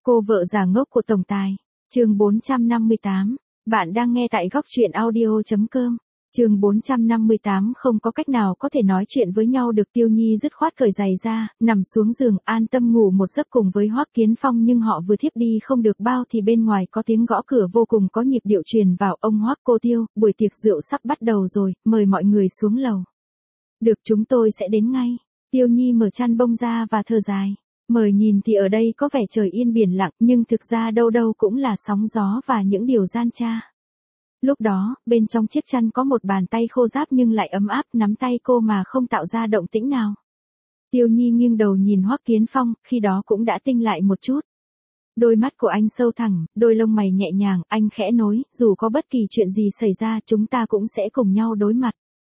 Cô vợ già ngốc của tổng tài. Chương 458. Bạn đang nghe tại góc truyện audio.com. Chương 458. Không có cách nào có thể nói chuyện với nhau được. Tiêu Nhi dứt khoát cởi giày ra, nằm xuống giường an tâm ngủ một giấc cùng với Hoắc Kiến Phong, nhưng họ vừa thiếp đi không được bao thì bên ngoài có tiếng gõ cửa vô cùng có nhịp điệu truyền vào. Ông Hoắc, cô Tiêu, buổi tiệc rượu sắp bắt đầu rồi, mời mọi người xuống lầu. Được, chúng tôi sẽ đến ngay. Tiêu Nhi mở chăn bông ra và thở dài. Mời nhìn thì ở đây có vẻ trời yên biển lặng, nhưng thực ra đâu đâu cũng là sóng gió và những điều gian tra. Lúc đó, bên trong chiếc chăn có một bàn tay khô ráp nhưng lại ấm áp nắm tay cô mà không tạo ra động tĩnh nào. Tiêu Nhi nghiêng đầu nhìn Hoắc Kiến Phong, khi đó cũng đã tinh lại một chút. Đôi mắt của anh sâu thẳm, đôi lông mày nhẹ nhàng, anh khẽ nói, dù có bất kỳ chuyện gì xảy ra chúng ta cũng sẽ cùng nhau đối mặt.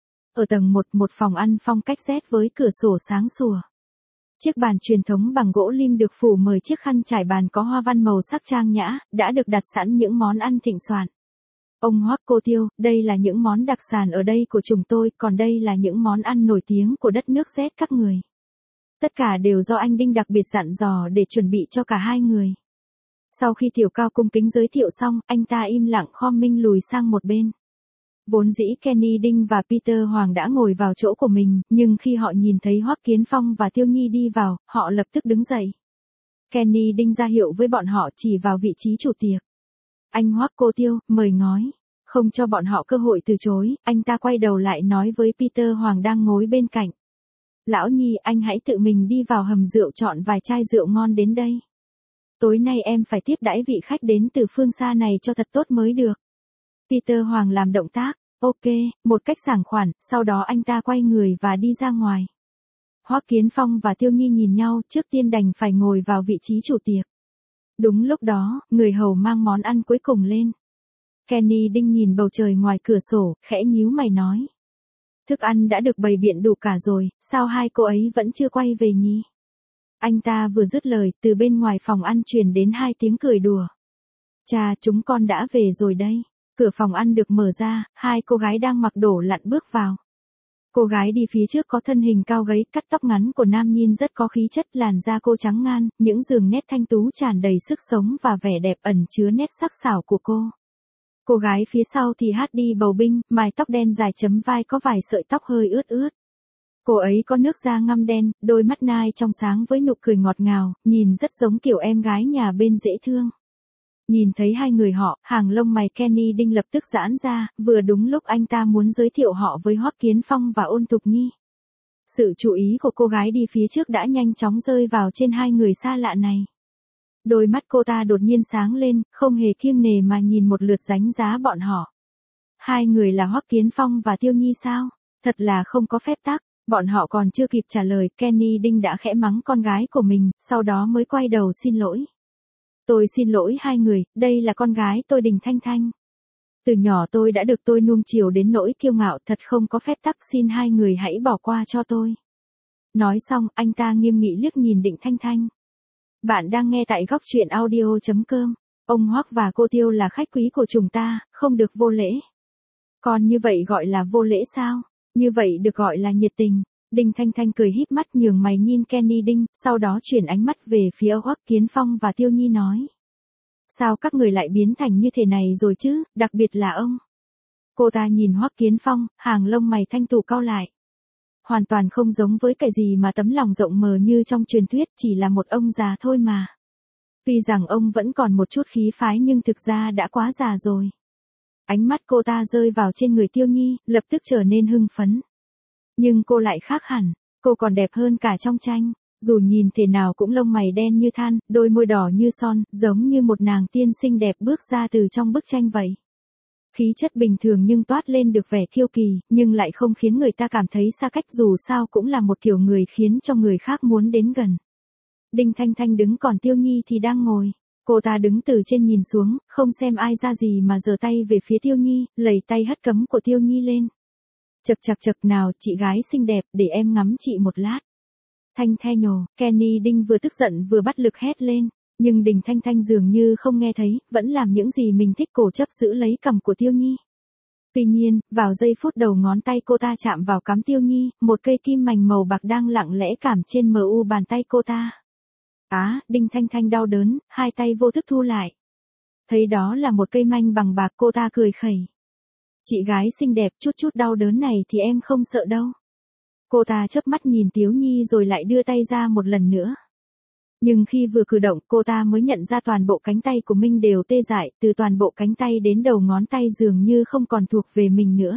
Ở tầng 1, một phòng ăn phong cách Z với cửa sổ sáng sủa. Chiếc bàn truyền thống bằng gỗ lim được phủ mời chiếc khăn trải bàn có hoa văn màu sắc trang nhã, đã được đặt sẵn những món ăn thịnh soạn. Ông Hoắc, cô Tiêu, đây là những món đặc sản ở đây của chúng tôi, còn đây là những món ăn nổi tiếng của đất nước Z các người. Tất cả đều do anh Đinh đặc biệt dặn dò để chuẩn bị cho cả hai người. Sau khi Tiểu Cao cung kính giới thiệu xong, anh ta im lặng khom minh lùi sang một bên. Vốn dĩ Kenny Đinh và Peter Hoàng đã ngồi vào chỗ của mình, nhưng khi họ nhìn thấy Hoắc Kiến Phong và Tiêu Nhi đi vào, họ lập tức đứng dậy. Kenny Đinh ra hiệu với bọn họ chỉ vào vị trí chủ tiệc. Anh Hoắc, cô Tiêu, mời ngói. Không cho bọn họ cơ hội từ chối, anh ta quay đầu lại nói với Peter Hoàng đang ngồi bên cạnh. Lão Nhi, anh hãy tự mình đi vào hầm rượu chọn vài chai rượu ngon đến đây. Tối nay em phải tiếp đãi vị khách đến từ phương xa này cho thật tốt mới được. Peter Hoàng làm động tác, ok, một cách sảng khoản, sau đó anh ta quay người và đi ra ngoài. Hoắc Kiến Phong và Tiêu Nhi nhìn nhau, trước tiên đành phải ngồi vào vị trí chủ tiệc. Đúng lúc đó, người hầu mang món ăn cuối cùng lên. Kenny Đinh nhìn bầu trời ngoài cửa sổ, khẽ nhíu mày nói. Thức ăn đã được bày biện đủ cả rồi, sao hai cô ấy vẫn chưa quay về nhỉ? Anh ta vừa dứt lời, từ bên ngoài phòng ăn truyền đến hai tiếng cười đùa. Cha, chúng con đã về rồi đây. Cửa phòng ăn được mở ra, hai cô gái đang mặc đồ lặn bước vào. Cô gái đi phía trước có thân hình cao gầy, cắt tóc ngắn của nam nhìn rất có khí chất, làn da cô trắng ngan, những đường nét thanh tú tràn đầy sức sống và vẻ đẹp ẩn chứa nét sắc sảo của cô. Cô gái phía sau thì hát đi bầu binh, mái tóc đen dài chấm vai có vài sợi tóc hơi ướt ướt. Cô ấy có nước da ngăm đen, đôi mắt nai trong sáng với nụ cười ngọt ngào, nhìn rất giống kiểu em gái nhà bên dễ thương. Nhìn thấy hai người họ, hàng lông mày Kenny Đinh lập tức giãn ra, vừa đúng lúc anh ta muốn giới thiệu họ với Hoắc Kiến Phong và Ôn Tục Nhi. Sự chú ý của cô gái đi phía trước đã nhanh chóng rơi vào trên hai người xa lạ này. Đôi mắt cô ta đột nhiên sáng lên, không hề kiêng nể mà nhìn một lượt đánh giá bọn họ. Hai người là Hoắc Kiến Phong và Tiêu Nhi sao? Thật là không có phép tắc. Bọn họ còn chưa kịp trả lời, Kenny Đinh đã khẽ mắng con gái của mình, sau đó mới quay đầu xin lỗi. Tôi xin lỗi hai người, đây là con gái tôi Đình Thanh Thanh. Từ nhỏ tôi đã được tôi nuông chiều đến nỗi kiêu ngạo, thật không có phép tắc, xin hai người hãy bỏ qua cho tôi. Nói xong, anh ta nghiêm nghị liếc nhìn Đình Thanh Thanh. Bạn đang nghe tại góc truyện audio.com. Ông Hoắc và cô Tiêu là khách quý của chúng ta, không được vô lễ. Còn như vậy gọi là vô lễ sao? Như vậy được gọi là nhiệt tình. Đinh Thanh Thanh cười híp mắt nhường mày nhìn Kenny Đinh, sau đó chuyển ánh mắt về phía Hoắc Kiến Phong và Tiêu Nhi nói. Sao các người lại biến thành như thế này rồi chứ, đặc biệt là ông. Cô ta nhìn Hoắc Kiến Phong, hàng lông mày thanh tú cau lại. Hoàn toàn không giống với cái gì mà tấm lòng rộng mở như trong truyền thuyết, chỉ là một ông già thôi mà. Tuy rằng ông vẫn còn một chút khí phái nhưng thực ra đã quá già rồi. Ánh mắt cô ta rơi vào trên người Tiêu Nhi, lập tức trở nên hưng phấn. Nhưng cô lại khác hẳn, cô còn đẹp hơn cả trong tranh, dù nhìn thế nào cũng lông mày đen như than, đôi môi đỏ như son, giống như một nàng tiên xinh đẹp bước ra từ trong bức tranh vậy. Khí chất bình thường nhưng toát lên được vẻ kiêu kỳ, nhưng lại không khiến người ta cảm thấy xa cách, dù sao cũng là một kiểu người khiến cho người khác muốn đến gần. Đinh Thanh Thanh đứng còn Tiêu Nhi thì đang ngồi. Cô ta đứng từ trên nhìn xuống, không xem ai ra gì mà giơ tay về phía Tiêu Nhi, lầy tay hất cấm của Tiêu Nhi lên. Chậc nào, chị gái xinh đẹp, để em ngắm chị một lát. Thanh the nhồ, Kenny Đinh vừa tức giận vừa bắt lực hét lên, nhưng Đình Thanh Thanh dường như không nghe thấy, vẫn làm những gì mình thích, cổ chấp giữ lấy cằm của Tiêu Nhi. Tuy nhiên, vào giây phút đầu ngón tay cô ta chạm vào cằm Tiêu Nhi, một cây kim mảnh màu bạc đang lặng lẽ cảm trên mu bàn tay cô ta. Đinh Thanh Thanh đau đớn, hai tay vô thức thu lại. Thấy đó là một cây manh bằng bạc, cô ta cười khẩy. Chị gái xinh đẹp, chút đau đớn này thì em không sợ đâu. Cô ta chớp mắt nhìn Tiếu Nhi rồi lại đưa tay ra một lần nữa. Nhưng khi vừa cử động, cô ta mới nhận ra toàn bộ cánh tay của mình đều tê dại, từ toàn bộ cánh tay đến đầu ngón tay dường như không còn thuộc về mình nữa.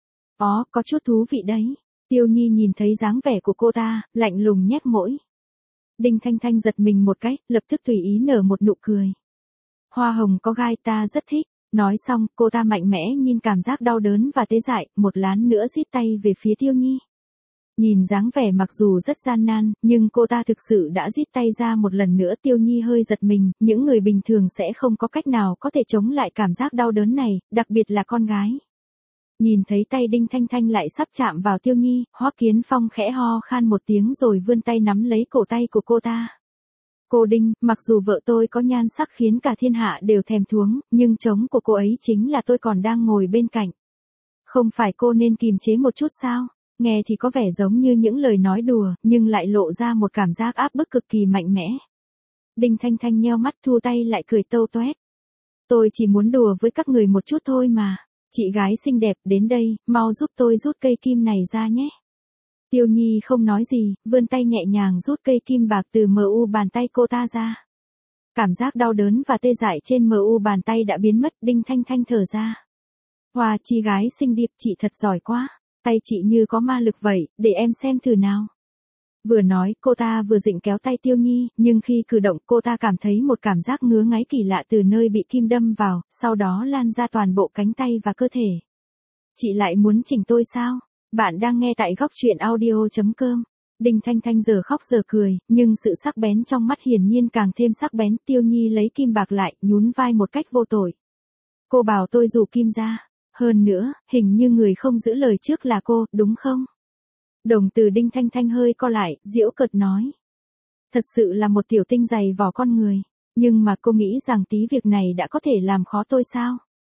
Có chút thú vị đấy. Tiêu Nhi nhìn thấy dáng vẻ của cô ta, lạnh lùng nhếch mũi. Đinh Thanh Thanh giật mình một cái, lập tức tùy ý nở một nụ cười. Hoa hồng có gai ta rất thích. Nói xong, cô ta mạnh mẽ nhìn cảm giác đau đớn và tê dại, một lát nữa giết tay về phía Tiêu Nhi. Nhìn dáng vẻ mặc dù rất gian nan, nhưng cô ta thực sự đã giết tay ra một lần nữa. Tiêu Nhi hơi giật mình, những người bình thường sẽ không có cách nào có thể chống lại cảm giác đau đớn này, đặc biệt là con gái. Nhìn thấy tay Đinh Thanh Thanh lại sắp chạm vào Tiêu Nhi, Hoắc Kiến Phong khẽ ho khan một tiếng rồi vươn tay nắm lấy cổ tay của cô ta. Cô Đinh, mặc dù vợ tôi có nhan sắc khiến cả thiên hạ đều thèm thuống, nhưng chồng của cô ấy chính là tôi còn đang ngồi bên cạnh. Không phải cô nên kìm chế một chút sao? Nghe thì có vẻ giống như những lời nói đùa, nhưng lại lộ ra một cảm giác áp bức cực kỳ mạnh mẽ. Đinh Thanh Thanh nheo mắt thu tay lại cười tâu toét. Tôi chỉ muốn đùa với các người một chút thôi mà. Chị gái xinh đẹp, đến đây, mau giúp tôi rút cây kim này ra nhé. Tiêu Nhi không nói gì, vươn tay nhẹ nhàng rút cây kim bạc từ mu bàn tay cô ta ra. Cảm giác đau đớn và tê dại trên mu bàn tay đã biến mất. Đinh Thanh Thanh thở ra. Hoa, chị gái xinh đẹp, chị thật giỏi quá. Tay chị như có ma lực vậy, để em xem thử nào. Vừa nói, cô ta vừa dịnh kéo tay Tiêu Nhi, nhưng khi cử động cô ta cảm thấy một cảm giác ngứa ngáy kỳ lạ từ nơi bị kim đâm vào, sau đó lan ra toàn bộ cánh tay và cơ thể. Chị lại muốn chỉnh tôi sao? Bạn đang nghe tại góc truyện audio.com. Đinh Thanh Thanh giờ khóc giờ cười, nhưng sự sắc bén trong mắt hiển nhiên càng thêm sắc bén. Tiêu Nhi lấy kim bạc lại, nhún vai một cách vô tội. Cô bảo tôi rủ kim ra. Hơn nữa, hình như người không giữ lời trước là cô, đúng không? Đồng tử Đinh Thanh Thanh hơi co lại, giễu cợt nói. Thật sự là một tiểu tinh dày vỏ con người. Nhưng mà cô nghĩ rằng tí việc này đã có thể làm khó tôi sao?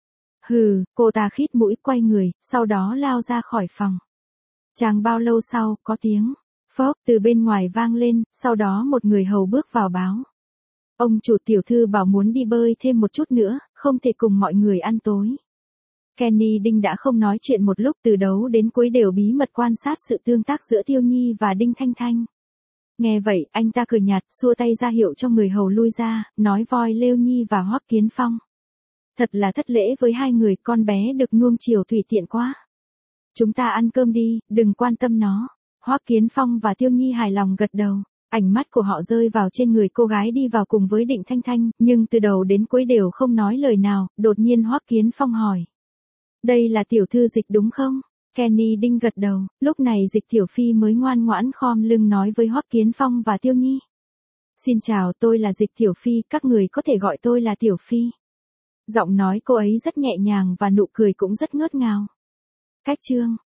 Hừ, cô ta khít mũi quay người, sau đó lao ra khỏi phòng. Chẳng bao lâu sau, có tiếng phốc từ bên ngoài vang lên, sau đó một người hầu bước vào báo. Ông chủ, tiểu thư bảo muốn đi bơi thêm một chút nữa, không thể cùng mọi người ăn tối. Kenny Đinh đã không nói chuyện một lúc, từ đầu đến cuối đều bí mật quan sát sự tương tác giữa Tiêu Nhi và Đinh Thanh Thanh. Nghe vậy, anh ta cười nhạt, xua tay ra hiệu cho người hầu lui ra, nói voi Lêu Nhi và Hoắc Kiến Phong. Thật là thất lễ với hai người, con bé được nuông chiều tùy tiện quá. Chúng ta ăn cơm đi, đừng quan tâm nó. Hoắc Kiến Phong và Tiêu Nhi hài lòng gật đầu. Ánh mắt của họ rơi vào trên người cô gái đi vào cùng với Đinh Thanh Thanh, nhưng từ đầu đến cuối đều không nói lời nào. Đột nhiên Hoắc Kiến Phong hỏi. Đây là tiểu thư Dịch đúng không? Kenny Đinh gật đầu, lúc này Dịch tiểu phi mới ngoan ngoãn khom lưng nói với Hoắc Kiến Phong và Tiêu Nhi. Xin chào, tôi là Dịch tiểu phi, các người có thể gọi tôi là tiểu phi. Giọng nói cô ấy rất nhẹ nhàng và nụ cười cũng rất ngớt ngào. Cách chương